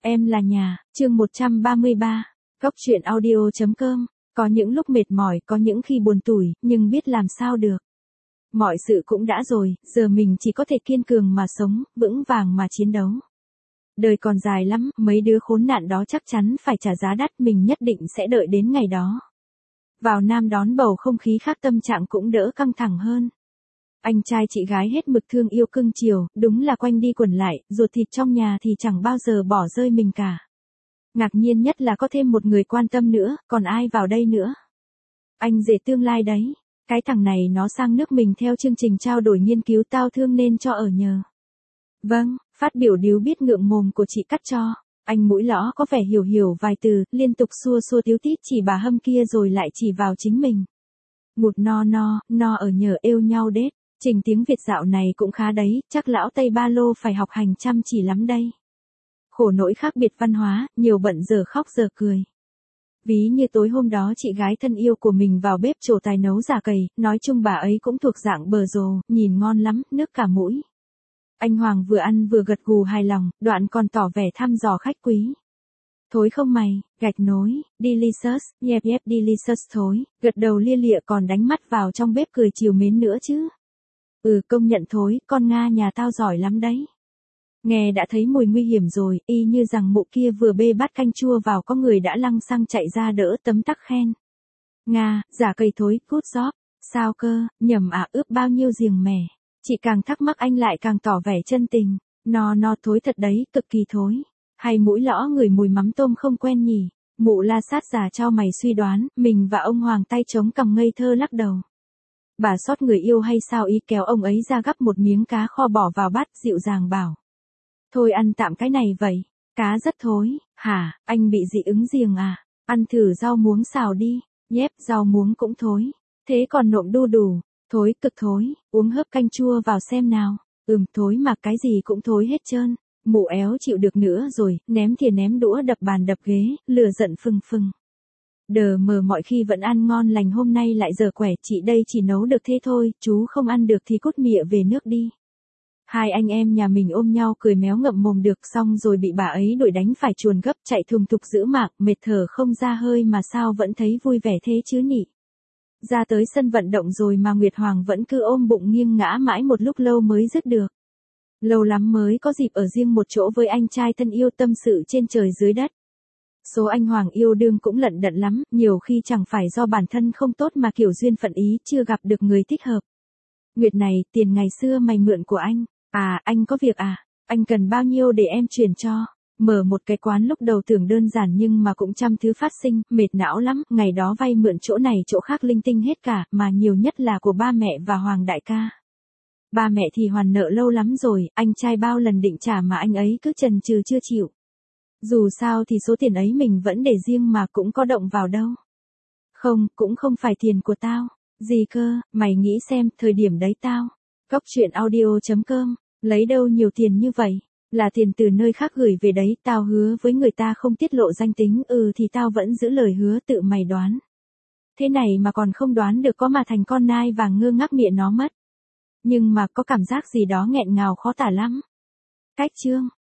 Em là nhà, chương 133. Góc truyện audio.com. Có những lúc mệt mỏi, có những khi buồn tủi, nhưng biết làm sao được. Mọi sự cũng đã rồi, giờ mình chỉ có thể kiên cường mà sống, vững vàng mà chiến đấu. Đời còn dài lắm, mấy đứa khốn nạn đó chắc chắn phải trả giá đắt, mình nhất định sẽ đợi đến ngày đó. Vào Nam đón bầu không khí khác, tâm trạng cũng đỡ căng thẳng hơn. Anh trai chị gái hết mực thương yêu cưng chiều, đúng là quanh đi quẩn lại, ruột thịt trong nhà thì chẳng bao giờ bỏ rơi mình cả. Ngạc nhiên nhất là có thêm một người quan tâm nữa, còn ai vào đây nữa? Anh rể tương lai đấy. Cái thằng này nó sang nước mình theo chương trình trao đổi nghiên cứu, tao thương nên cho ở nhờ. Vâng, phát biểu điếu biết ngượng mồm của chị cắt cho. Anh mũi lõ có vẻ hiểu vài từ, liên tục xua tiếu tít chỉ bà hâm kia rồi lại chỉ vào chính mình. Ngụt no ở nhờ êu nhau đết. Trình tiếng Việt dạo này cũng khá đấy, chắc lão Tây Ba Lô phải học hành chăm chỉ lắm đây. Khổ nỗi khác biệt văn hóa, nhiều bận giờ khóc giờ cười. Ví như tối hôm đó chị gái thân yêu của mình vào bếp trổ tài nấu giả cầy, nói chung bà ấy cũng thuộc dạng bờ rồ, nhìn ngon lắm, nước cả mũi. Anh Hoàng vừa ăn vừa gật gù hài lòng, đoạn còn tỏ vẻ thăm dò khách quý. Thối không mày, gạch nối, delicious, yep delicious thối, gật đầu lia lịa còn đánh mắt vào trong bếp cười chiều mến nữa chứ. Công nhận thối, con Nga nhà tao giỏi lắm đấy. Nghe đã thấy mùi nguy hiểm rồi, y như rằng mụ kia vừa bê bát canh chua vào có người đã lăng xăng chạy ra đỡ tấm tắc khen. Nga, giả cây thối, good job. Sao cơ, nhầm à, ướp bao nhiêu giềng mẻ. Chị càng thắc mắc anh lại càng tỏ vẻ chân tình. No thối thật đấy, cực kỳ thối. Hay mũi lõ ngửi mùi mắm tôm không quen nhỉ. Mụ la sát già cho mày suy đoán, mình và ông Hoàng tay trống cằm ngây thơ lắc đầu. Bà sót người yêu hay sao, ý kéo ông ấy ra gắp một miếng cá kho bỏ vào bát, dịu dàng bảo. Thôi ăn tạm cái này vậy, cá rất thối. Hả, anh bị dị ứng giềng à? Ăn thử rau muống xào đi. Nhép, rau muống cũng thối. Thế còn nộm đu đủ, thối, cực thối. Uống hớp canh chua vào xem nào. Thối mà cái gì cũng thối hết trơn. Mụ éo chịu được nữa rồi, ném thìa ném đũa đập bàn đập ghế, lửa giận phừng. Đờ mờ mọi khi vẫn ăn ngon lành, hôm nay lại dở quẻ, chị đây chỉ nấu được thế thôi, chú không ăn được thì cút mịa về nước đi. Hai anh em nhà mình ôm nhau cười méo ngậm mồm được, xong rồi bị bà ấy đuổi đánh phải chuồn gấp chạy thùng thục giữ mạng, mệt thở không ra hơi mà sao vẫn thấy vui vẻ thế chứ nhỉ. Ra tới sân vận động rồi mà Nguyệt Hoàng vẫn cứ ôm bụng nghiêng ngã mãi một lúc lâu mới dứt được. Lâu lắm mới có dịp ở riêng một chỗ với anh trai thân yêu, tâm sự trên trời dưới đất. Số anh Hoàng yêu đương cũng lận đận lắm, nhiều khi chẳng phải do bản thân không tốt mà kiểu duyên phận ý chưa gặp được người thích hợp. Nguyệt này, tiền ngày xưa mày mượn của anh. À, anh có việc à? Anh cần bao nhiêu để em chuyển cho? Mở một cái quán lúc đầu tưởng đơn giản nhưng mà cũng trăm thứ phát sinh, mệt não lắm, ngày đó vay mượn chỗ này chỗ khác linh tinh hết cả, mà nhiều nhất là của ba mẹ và Hoàng đại ca. Ba mẹ thì hoàn nợ lâu lắm rồi, anh trai bao lần định trả mà anh ấy cứ chần chừ chưa chịu. Dù sao thì số tiền ấy mình vẫn để riêng mà cũng có động vào đâu. Không, cũng không phải tiền của tao. Gì cơ, mày nghĩ xem, thời điểm đấy tao. Góc truyện audio.com, lấy đâu nhiều tiền như vậy? Là tiền từ nơi khác gửi về đấy, tao hứa với người ta không tiết lộ danh tính, thì tao vẫn giữ lời hứa, tự mày đoán. Thế này mà còn không đoán được có mà thành con nai vàng ngơ ngác miệng nó mất. Nhưng mà có cảm giác gì đó nghẹn ngào khó tả lắm. Cách chương.